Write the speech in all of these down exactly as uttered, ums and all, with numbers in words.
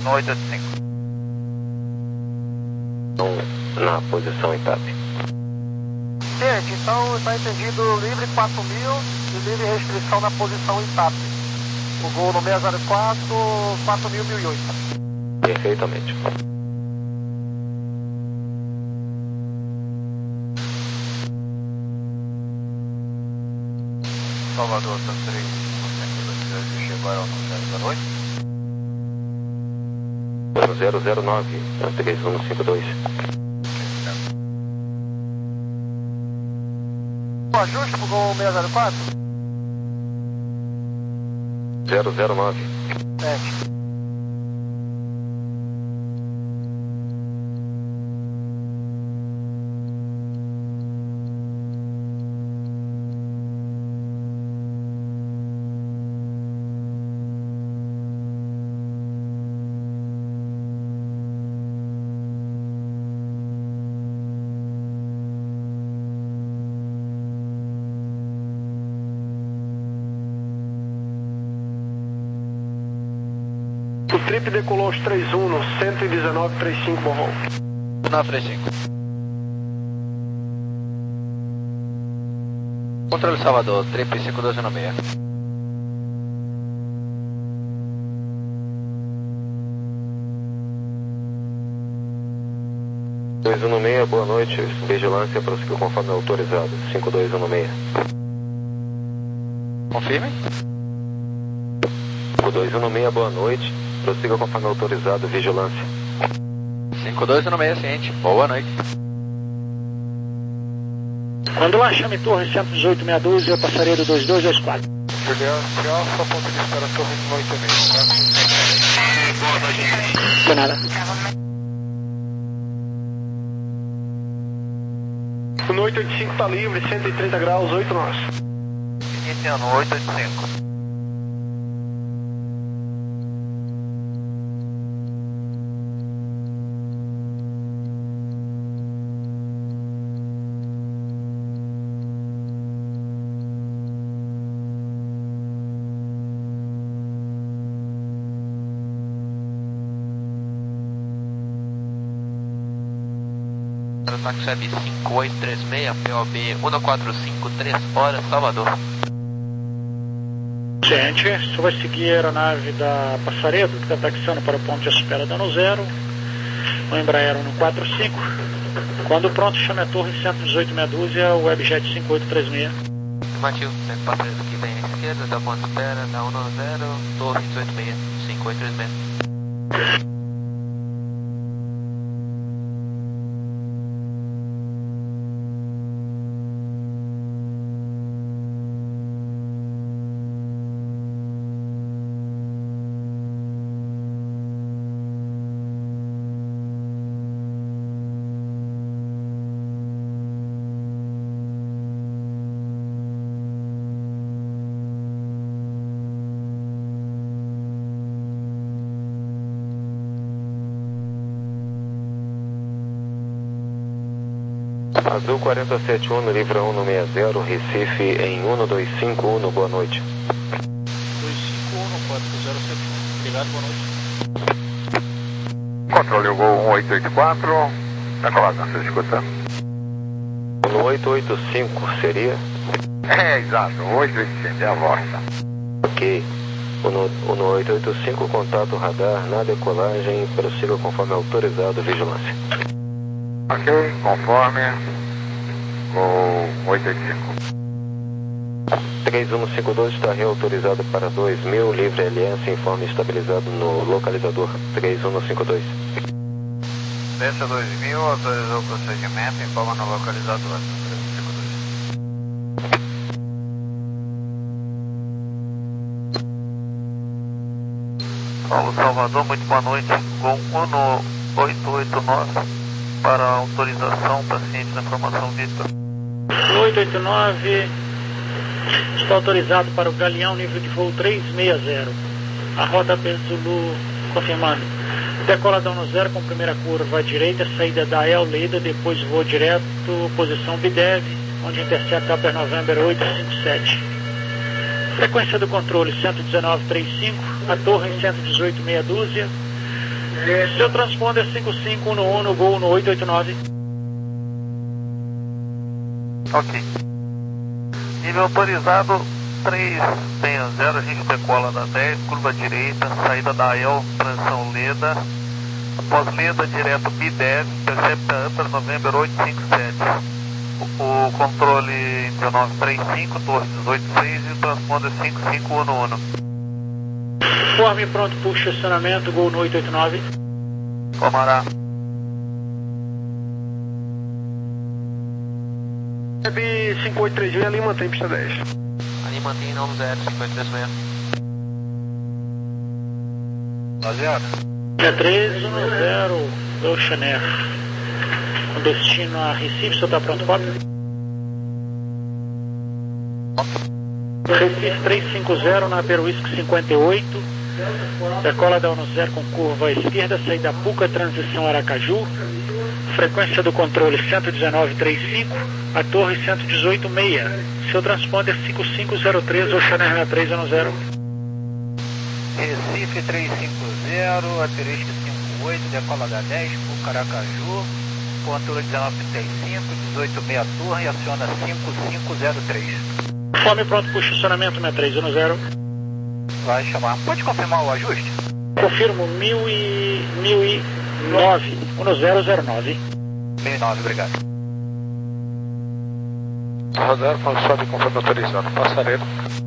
No oito oito cinco. Na posição em T A P. Gente, então está entendido livre quatro mil e livre restrição na posição em T A P. O voo no seis zero quatro, quatro mil, mil e oito. Perfeitamente. Salvador, tá três, chegou ao zero zero oito. No zero zero nove, três um cinco dois. O ajuste pro voo seis zero quatro? zero zero nove. sete. O trip decolou aos três um no cento e dezenove, trinta e cinco, bom voo. nove três cinco. Controle Salvador, trip cinco dois um seis. dois um seis, boa noite. Vigilância, prosseguiu conforme autorizado. cinco dois um seis. Confirme. cinco dois um seis, boa noite. Prossiga conforme autorizado, vigilância. cinco dois um seis, ciente. Boa noite. Quando lá, chame torre cento e dezoito, meia dúzia, passaredo dois dois dois quatro. Juliano, Alfa, ponto de espera, torre oito e meio. Foi nada. O no oito oito cinco tá livre, cento e trinta graus, oito nós. Iniciando, oito oito cinco. Táxi Web cinco oito três seis, P O B um quatro cinco três, hora, Salvador. Gente, você vai seguir a aeronave da Passaredo, que está taxiando para o ponto de espera dando zero. O Embraer um quatro cinco. Quando pronto, chame a torre cento e dezoito, meia dúzia, o Webjet cinco oito três seis. Afirmativo, sempre Passaredo que vem à esquerda, da ponto de espera, da um zero, torre dezoito seis, cinco oito três seis. Azul quatro sete um, livra um seis zero, Recife em um dois cinco um, boa noite. dois cinco um, quatro zero sete um. Obrigado, boa noite. Controle o Gol um oito oito quatro, decolagem, você escuta? No oito oito cinco seria? É, exato, oito oito cinco, é a voz. Ok. O no, o no oito oito cinco, contato radar, na decolagem, prossiga conforme autorizado, vigilância. Ok, conforme o oito oito cinco. três um cinco dois está reautorizado para dois mil, livre L S, informe estabilizado no localizador três um cinco dois. Desça dois mil, autorizou o procedimento, informa no localizador três um cinco dois. Paulo Salvador, muito boa noite. Com um no oito oito nove para autorização, paciente na formação Vitor. oito oito nove está autorizado para o Galeão, nível de voo três seis zero. A rota B Zulu confirmando. Decoladão no zero com primeira curva à direita, saída da El Leida, depois voo direto, posição Bidev, onde intercepta Upper November oito cinco sete. Frequência do controle cento e dezenove, trinta e cinco, a torre cento e dezoito, meia dúzia. Seu transponder cinco cinco um um no Gol no oito oito nove. Ok. Nível autorizado três seis zero, a gente decola da dez, curva direita, saída da A E L, transição Leda. Após Leda, direto B dez, intercepta Upper November oito cinco sete. O, o controle dezenove trinta e cinco, torre dezoito seis e o transponder cinco cinco um um. Forme pronto para o estacionamento, Gol no oito oito nove. Comará. Web cinco oito três seis, ali mantém pista dez. Ali mantém nove zero, cinco oito três seis. Baseado. É três um zero, Ocean Air. Com destino a Recife, o senhor está pronto, Bob? Recife três cinco zero, na Peruísco cinquenta e oito. Decola da um zero com curva à esquerda, saída Puca, transição Aracaju. Frequência do controle cento e dezenove vírgula trinta e cinco, a torre cento e dezoito vírgula seis. Seu transponder cinco cinco zero três, Ocean Air sessenta e três dez. Recife três cinco zero, Asterisco cinco oito, decola da dez, Puca, Aracaju. Controle dezenove trinta e cinco, dezoito seis torre, aciona cinco cinco zero três. Fome pronto para o estacionamento sessenta e três dez. Vai chamar. Pode confirmar o ajuste? Confirmo mil e nove, um zero zero nove. mil e nove, obrigado. Radar, passado conforme autorizado. Passarela.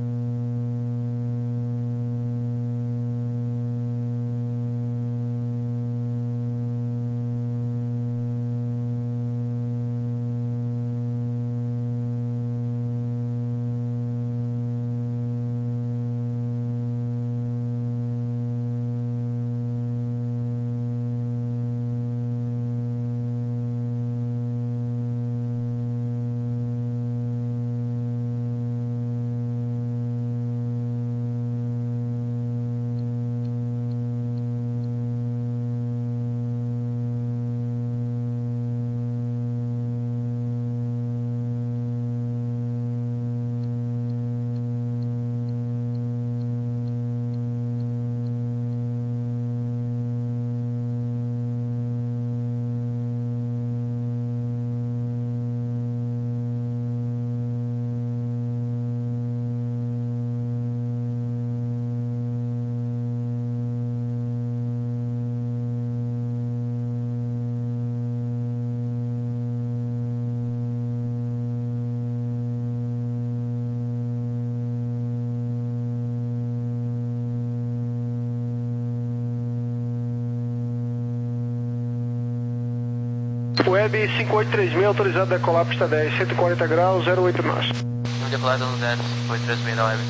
Web cinco oito três seis, autorizado a decolar pista dez, cento e quarenta graus, zero oito nós. Um decolado um zero, cinco oito três seis da web.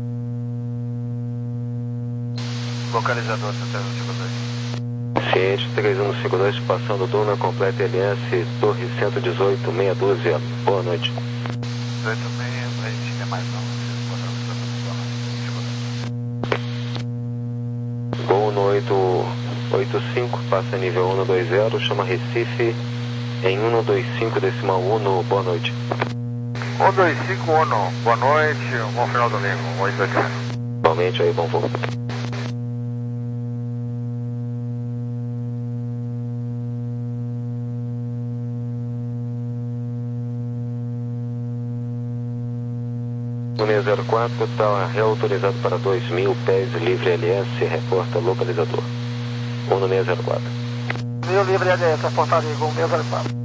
Localizador, Santana cinco dois. Ciente, três um cinco dois, passando Duna, completa L S, torre cento e dezoito, meia dúzia. Boa noite. dezoito seis, a gente tem mais não. Gol no oito oito cinco, passa nível um dois zero, chama Recife em um dois cinco decimal um, boa noite. um dois cinco um, boa noite, bom final do domingo, oito oito zero. Igualmente aí, bom voo. No seis zero quatro, está reautorizado para dois mil pés, livre L S, reporta localizador. um no seis zero quatro. Mil livre L S, reportado em Gol seis zero quatro.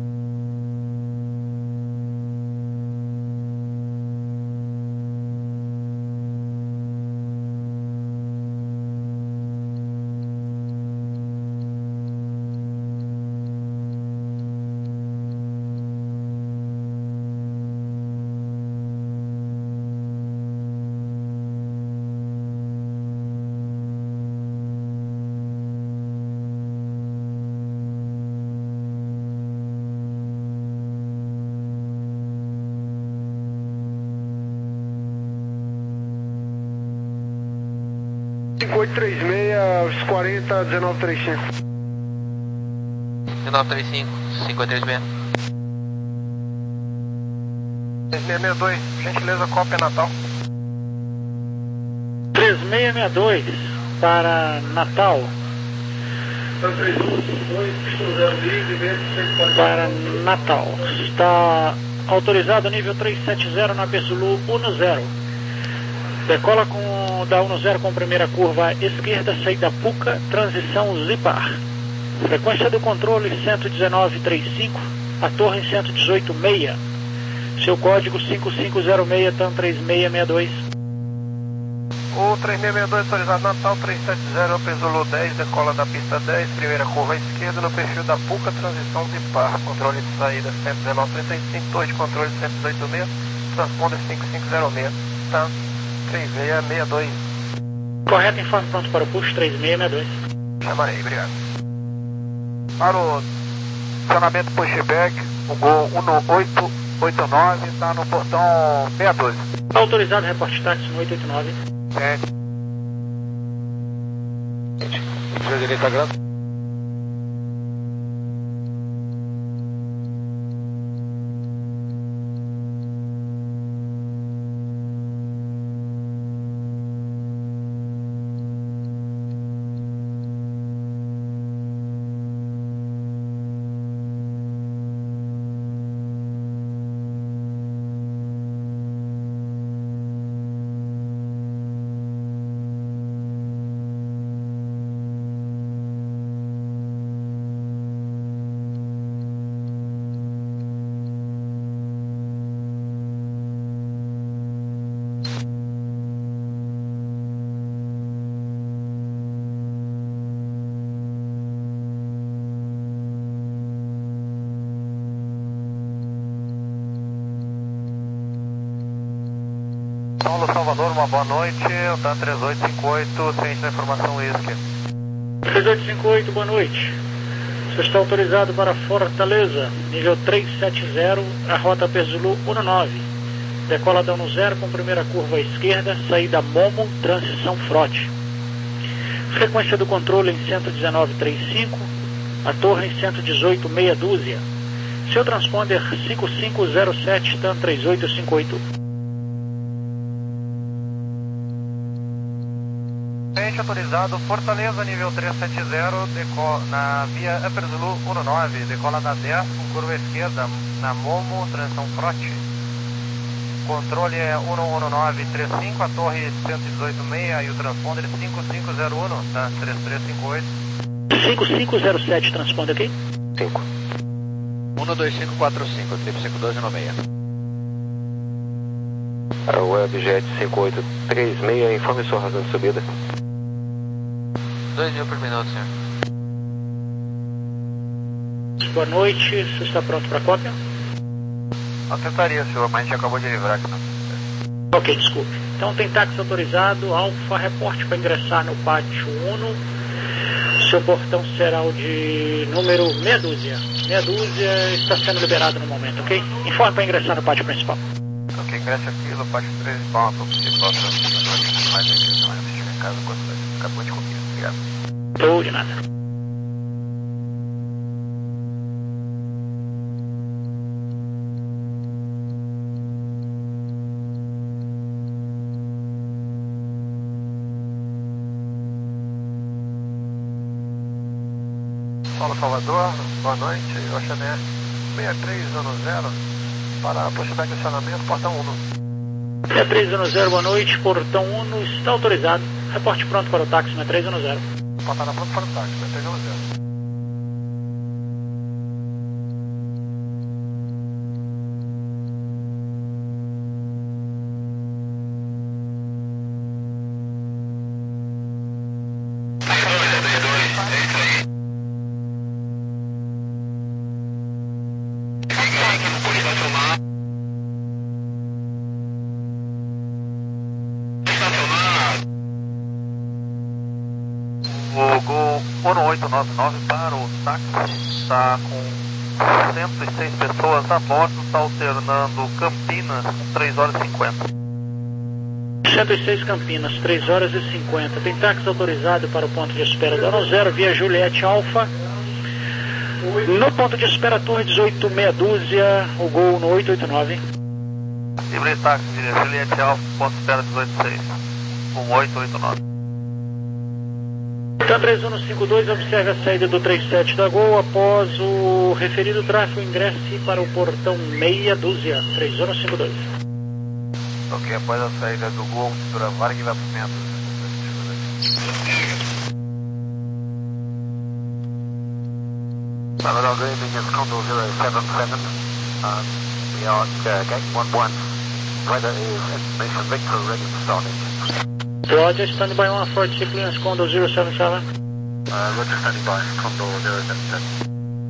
cinco oito três seis, quarenta, dezenove trinta e cinco. dezenove trinta e cinco, cinco oito três seis. três seis seis dois, gentileza, cópia Natal. três seis seis dois para Natal. Para Natal. Está autorizado nível trezentos e setenta na Pesulu dez. Decola com, da dez com primeira curva à esquerda, saída Puca, transição Zipar. Frequência do controle cento e dezenove ponto trinta e cinco, a torre cento e dezoito ponto seis. Seu código cinco cinco zero seis, TAM três seis seis dois. O três seis seis dois autorizado Natal trezentos e setenta, Pesulu dez, decola da pista dez, primeira curva à esquerda, no perfil da Puca, transição Zipar. Controle de saída cento e dezenove ponto trinta e cinco, torre de controle cento e dezoito ponto seis, transponder cinco cinco zero seis, TAM três seis seis dois. Correto, informe pronto para o push três seis seis dois. Chamarei, obrigado. Para o acionamento pushback, o Gol um oito oito nove está no portão seiscentos e doze. Autorizado, reporte táxi no oito oito nove. É. Direita grande. Paulo Salvador, uma boa noite, o TAM três oito cinco oito, ciente da informação U I S C. três oito cinco oito, boa noite. Você está autorizado para Fortaleza, nível trezentos e setenta, a rota Pesulu dezanove. Decola da dez com primeira curva à esquerda, saída Momo, transição Frote. Frequência do controle em cento e dezenove ponto trinta e cinco, a torre em cento e dezoito ponto seis dúzia. Seu transponder cinco cinco zero sete, TAM três oito cinco oito. Autorizado Fortaleza, nível trezentos e setenta, decola na via Upper Zulu dezanove, decola da dez com curva esquerda, na Momo, transição Frote. Controle é um um nove três cinco, a torre cento e dezoito ponto seis e o transponder cinco cinco zero um, tá? três três cinco oito. cinco cinco zero sete, transponder aqui? cinco. um dois cinco quatro cinco, triplo cinco doze nove seis. A Webjet cinco oito três seis, informe sua razão de subida. dois mil por minuto, senhor. Boa noite, você está pronto para a cópia? Eu tentaria, senhor, mas a gente acabou de livrar aqui. Não. Ok, desculpe. Então tem táxi autorizado, Alfa, reporte para ingressar no pátio um. Seu portão será o de número meia dúzia. Meia dúzia está sendo liberado no momento, ok? Informe para ingressar no pátio principal. Ok, ingresse aqui no pátio principal, para você possa mais a inscrição, se estiver em casa, acabou de copiar. Obrigado. Tô de nada. Paulo Salvador, boa noite, Oceaner seis três zero para pushback de acionamento, portão um. seis três zero, boa noite, portão um está autorizado. Reporte pronto para o táxi seis três zero. Portão pronto para o táxi seis três zero. O Gol um oito nove nove para o táxi, está com cento e seis pessoas a bordo, está alternando Campinas, três horas e cinquenta. cento e seis Campinas, três horas e cinquenta. Tem táxi autorizado para o ponto de espera do zero via Juliette Alfa. No ponto de espera, torre dezoito meia dúzia, o Gol no oito oito nove. Livre táxi, via Juliette Alfa, ponto de espera dezoito seis, um oito oito nove. Então três um cinco dois, observe a saída do trinta e sete da Gol após o referido tráfego ingresse para o portão meia dúzia, três um cinco dois. Ok, após a saída do Gol, para Vargas e Pimenta. Salvador Green is Condor zero seven seven. Uh, we are at uh, gate one one. Weather is information Victor ready for starting. Roger, standing by one for Ciclians, Condor zero seven seven. Uh, Roger, standing by, Condor zero seven seven.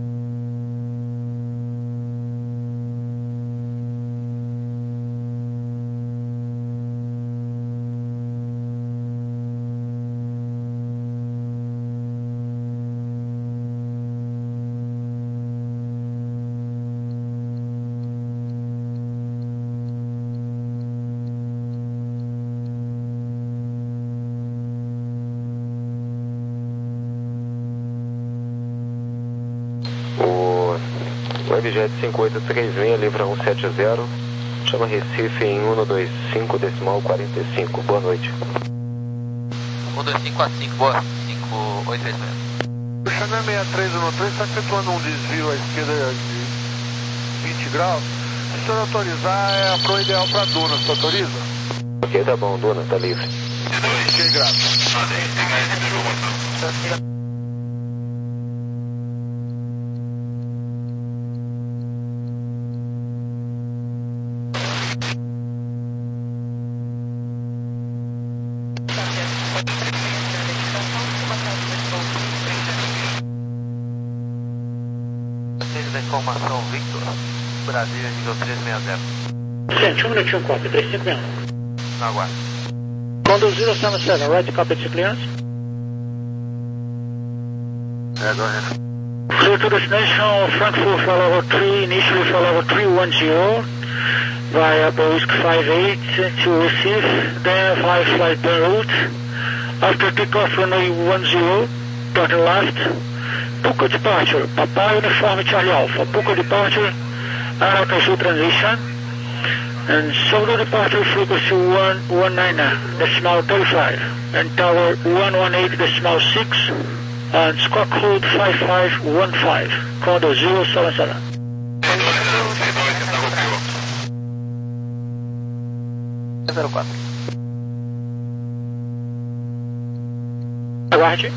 Webjet cinco oito três seis, livra um sete zero, chama Recife em um dois cinco, decimal quarenta e cinco. Boa noite. um dois cinco a cinco, boa. cinco oito três seis. O Chanel seis três um três está efetuando um desvio à esquerda de vinte graus. Se o senhor autorizar, é a proa ideal para Duna. Você autoriza? Ok, tá bom, Duna, tá livre. Ok, graças. Da informação Victor, Brasília, nível três seis zero. Gente, um minutinho, copy, três cinco seis um. Na guarda. Condor zero seven seven, right, copy to clearance. É, go ahead. Clear to destination, Frankfurt, Flight three, initially Flight three one zero, via Boeing five eight to Recife, then fly flight en route. After takeoff, runway one zero, turn left. Puka departure, Papa Uniform Charlie Alpha, Puka departure, Aracaju transition, and solo departure frequency one nineteen decimal thirty-five, and tower one eighteen decimal six, and squawk code five five one five, Condor zero seven seven. zero quatro. Aguarde.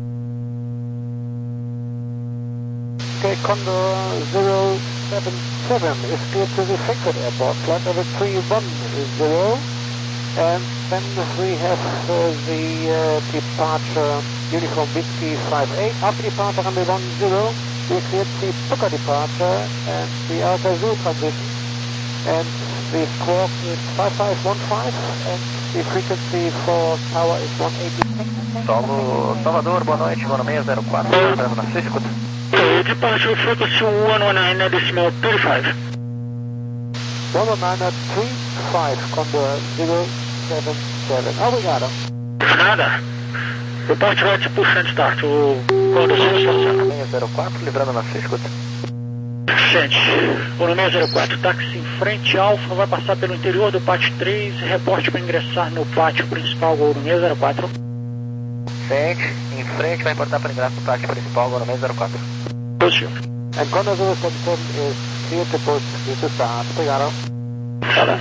Okay, Condor zero seven seven is clear to the Frankfurt Airport, flight number three one zero, and then we have uh, the uh, departure Uniform Whiskey five eight. After departure runway one zero, we cleared the Puka departure and the Aracaju transition, and the squawk is five five one five, and the frequency for tower is one eighty-six. Solo Salvador, boa noite, Mano seis zero quatro, entrando na sua escuta. Departure frequency one nineteen decimal thirty-five. one nine three five, Condor zero seven seven. Obrigado. Nada. Departure right to push and start, o Condor zero seven seven. seis zero quatro, livrando na sua escuta. Gente, o seis zero quatro, táxi em frente, Alfa, vai passar pelo interior do pátio três, reporte para ingressar no pátio principal, Gol seis zero quatro. Frente, em frente, vai importar para ingresso no pátio principal, Gol seis zero quatro. Positivo. And Condor zero seven seven is clear to push, clear to start. Obrigado. Tá.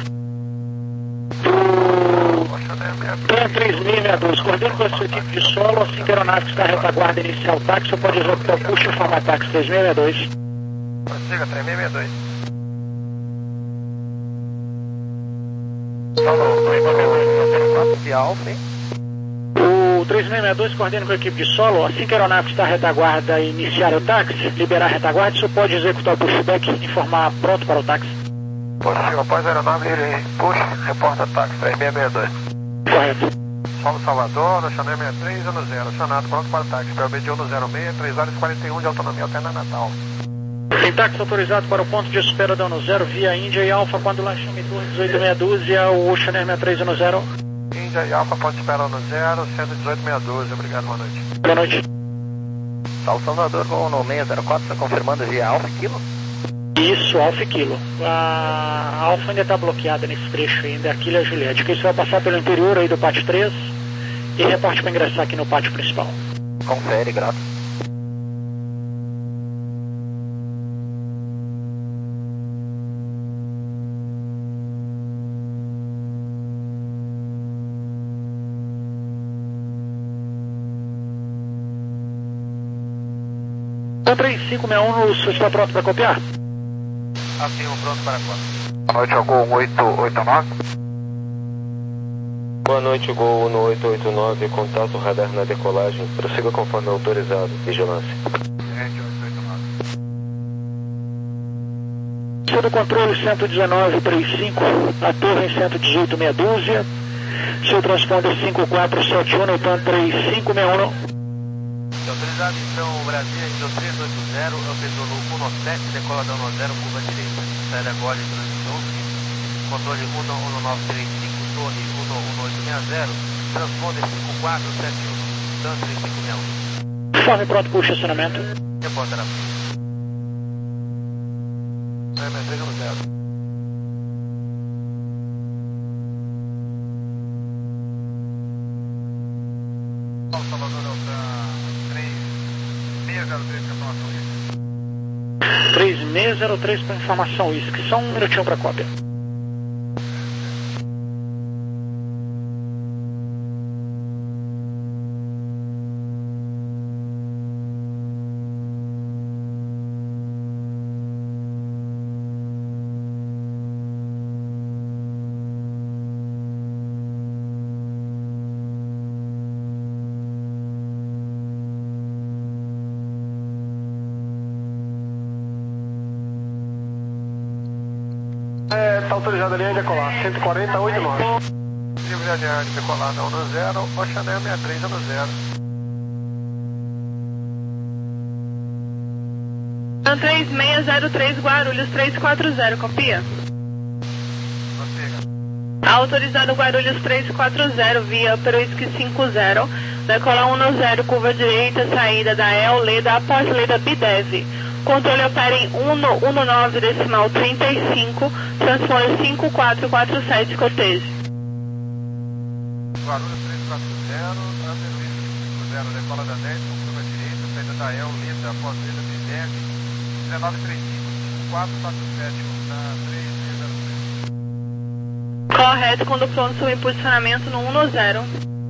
Tran três seis seis dois, coordene com a sua equipe de solo, assim que a aeronave está à retaguarda inicial o táxi, você pode executar o push e formar táxi três seis seis dois. Prossiga, três seis seis dois. De Alfa, hein? O três seis seis dois coordena com a equipe de solo, assim que a aeronave está à retaguarda e iniciar o táxi, liberar a retaguarda, você pode executar o pushback e informar pronto para o táxi. Positivo, após a aeronave, ele puxa, reporta táxi três seis seis dois. Correto. Solo Salvador, no Chanel sessenta e três, ano zero, Chanado, pronto para o táxi, P B D um zero seis, três horas e quarenta e um de autonomia alterna Natal. Tem táxi autorizado para o ponto de espera da ano zero, via Índia e Alfa, quando lá chame tour dezoito meia dúzia, o Chanel sessenta e três ano zero. Índia e Alfa, ponto de espera ano zero, cento e dezoito meia dúzia, obrigado, boa noite. Boa noite. Solo Salvador, Gol no seis zero quatro, está confirmando via Alfa Kilo? Isso, Alfa e Kilo. A Alfa ainda está bloqueada nesse trecho ainda, Aquila e a Juliette, que isso vai passar pelo interior aí do pátio três e reporte para ingressar aqui no pátio principal. Confere, grato. três cinco seis um, o senhor está pronto para copiar? Afirmo, pronto para quando? Boa noite, ao Gol um oito oito nove. Boa noite, Gol um oito oito nove, contato radar na decolagem. Prossiga conforme autorizado. Vigilância. Seu do controle cento e dezenove, trinta e cinco, a torre em cento e dezoito, meia dúzia. Seu transponder cinco quatro sete um, então três cinco seis um. Autorizado então Brasília, nível três oito zero, Alpesolo um sete, decoladão um zero, curva direita. Saída agora de transição, controle um um nove três cinco, torre um um oito seis zero, transponder cinco quatro sete um, dan três cinco seis um. Forme pronto para o estacionamento. Reporta na frente. É, mas três um zero. Salvador Delta três seis zero três para informação isso. três seis zero três para informação isso, que só um minutinho para cópia. Está autorizada a linha de decolar, cento e quarenta, oito nove. Livre de de decolada um zero, Oceaneia sessenta e três um zero. três seis zero três Guarulhos três quatro zero, copia? Autorizado Guarulhos três quatro zero, via Peruísque cinco zero, decolar um zero, curva direita, saída da E L, Leda, após Leda, Bidev. Controle opera em um um nove decimal trinta e cinco, transponder cinco quatro quatro sete, coteje. Guarulhos três quatro zero, Peruísque cinco zero, decola da dez, curva direita, saída da E L, Leda, após Leda, Bidev, um nove três cinco, cinco quatro quatro sete, na três seis zero três. Correto, quando pronto, sob posicionamento no um zero.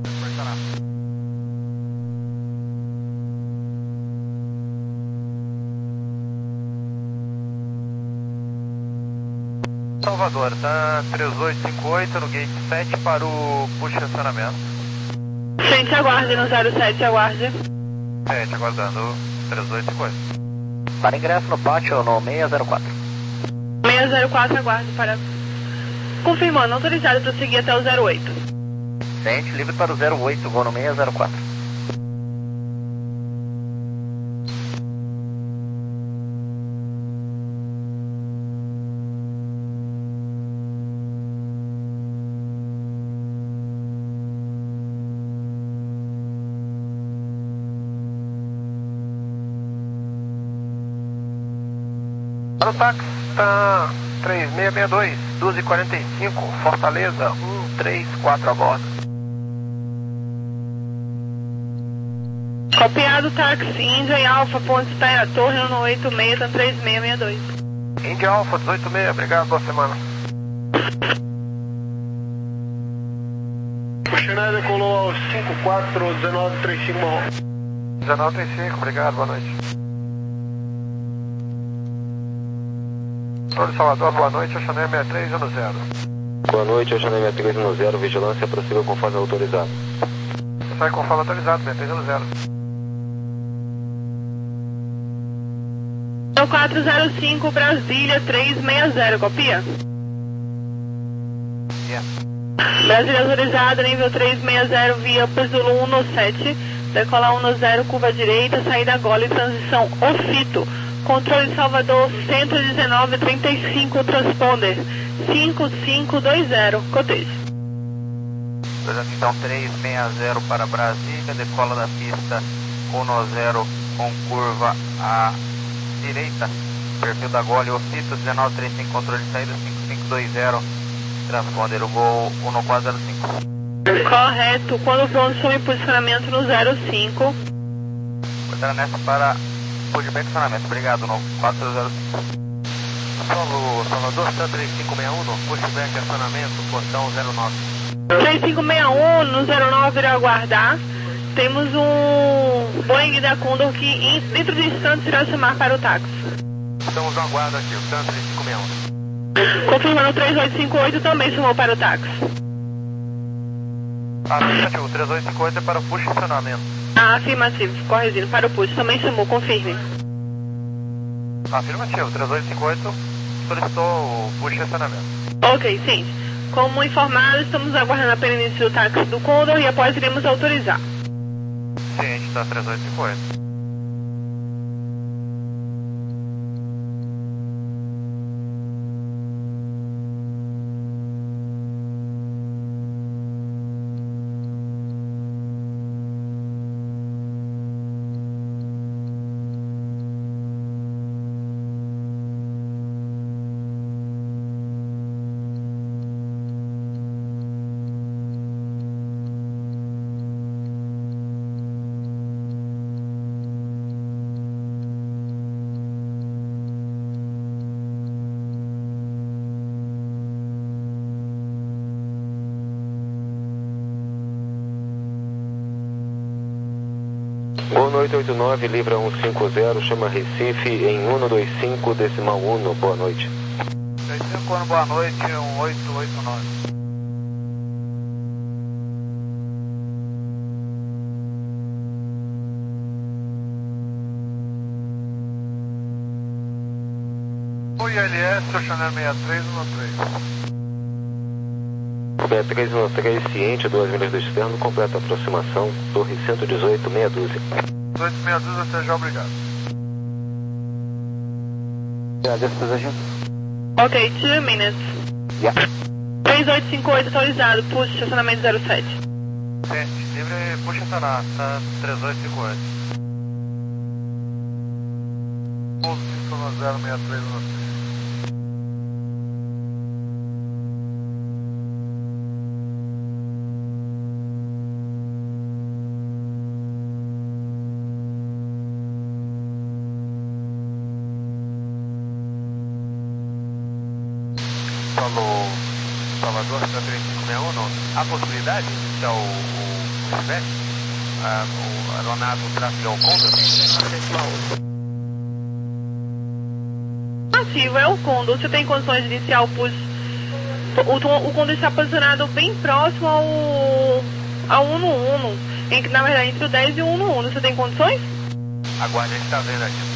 Salvador, tá três oito cinco oito no gate sete para o push estacionamento. Frente, aguarde no zero sete, aguarde. sete, aguardando três oito cinco oito. Para ingresso no pátio no seis zero quatro. seis zero quatro, aguarde para... Confirmando, autorizado para seguir até o zero oito. Frente, livre para o zero oito, vou no seis zero quatro. Para o táxi, está três seis seis dois, doze e quarenta e cinco, Fortaleza, um três quatro a bordo. Copiado, táxi, Índia e Alfa, ponto espera, torre um oito seis, tá três seis seis dois. Índia Alfa, dezoito seis, obrigado, boa semana. Oceaneia decolou aos cinco quatro um nove três cinco. dezenove trinta e cinco, obrigado, boa noite. Torre Salvador, boa noite, Oceaneia sessenta e três um zero. Boa noite, Oceaneia sessenta e três um zero, vigilância, prossiga conforme autorizado. Sai conforme autorizado, sessenta e três um zero. quatro zero cinco, Brasília três seis zero, copia? Yeah. Brasília autorizado, nível três seis zero, via Pesulo um sete, decolar um zero, curva direita, saída Gole, transição Ofito. Controle Salvador cento e dezenove, trinta e cinco, transponder cinco cinco dois zero, coteje. Então três seis zero para Brasília, decola da pista um zero com curva à direita, perfil da Gole, Ofito, dezenove trinta e cinco, controle de saída cinco cinco dois zero, transponder o Gol um quatro zero cinco. Correto, quando pronto, sob posicionamento no zero cinco. Pantera Nessa para pushback acionamento. Obrigado, no quatro zero cinco. Solo Salvador, Sun três cinco seis um, no pushback acionamento, portão zero nove. três cinco seis um, no zero nove irá aguardar. Temos um Boeing da Condor que em, dentro de instantes irá chamar para o táxi. Estamos no aguardo aqui, o Sun três cinco seis um. Confirmando três oito cinco oito também chamou para o táxi. Afirmativo, três oito cinco oito é para o push acionamento. Ah, afirmativo, corrigindo, para o push também chamou, confirme. Afirmativo, três oito cinco oito solicitou o push acionamento. Ok, sim. Como informado, estamos aguardando apenas início do táxi do Condor e após iremos autorizar. Ciente, está três oito cinco oito. Boa noite, oito nove, Libra cento e cinquenta, chama Recife em cento e vinte e cinco, decimal um, boa noite. dois cinco um, boa noite, um oito oito nove. Oi, L S, o Chanel sessenta e três um três. sessenta e três um três, ciente, duas milhas do externo, completa a aproximação, torre cento e dezoito, meia dúzia. dezoito, meia dúzia, seja obrigado. Yeah, this position. Ok, two minutes. Yeah. três oito cinco oito atualizado, push, estacionamento zero sete. Ciente, livre, puxa estacionar, tá três oito cinco oito. Pouso cinco zero seis três um três. Falou Salvador, três cinco seis um, há possibilidade de iniciar o, o pushback? Ah, o aeronave, o tráfego ao Condor? Ativo, é o Condor. Você tem condições de iniciar o push? O, o Condor está posicionado bem próximo ao, ao Uno Uno, em, na verdade entre o dez e o Uno Uno. Você tem condições? Aguarde, a gente está vendo aqui.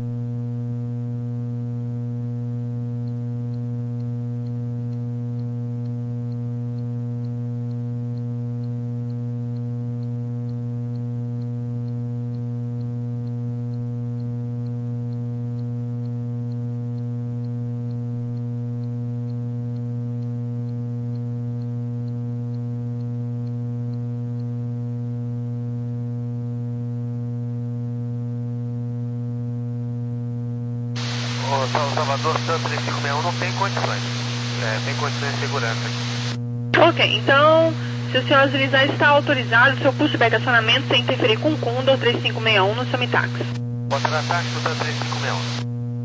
Salvador, Sun três cinco seis um não tem condições. É, tem condições de segurança aqui. Ok, então, se o senhor agilizar está autorizado, seu pushback acionamento sem interferir com o Condor três cinco seis um no Samitax. Bota na taxa do Sun três cinco seis um.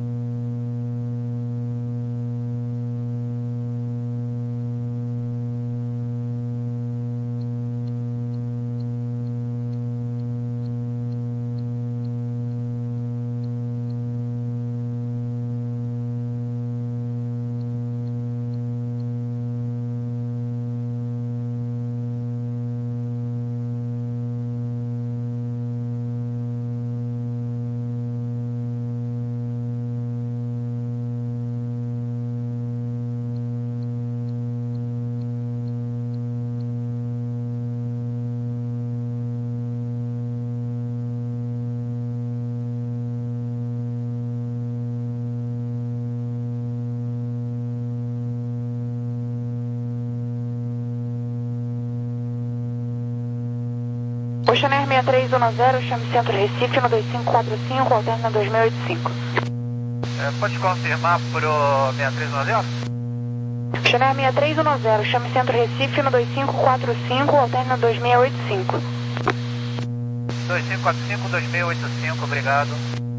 Oceaner sessenta e três um zero, chame Centro Recife no dois cinco quatro cinco, alterna dois mil e oitenta e cinco. É, pode confirmar pro sessenta e três um zero? Oceaner sessenta e três um zero, chame Centro Recife no dois cinco quatro cinco, alterna dois mil e oitenta e cinco. dois cinco quatro cinco, dois seis oito cinco, obrigado.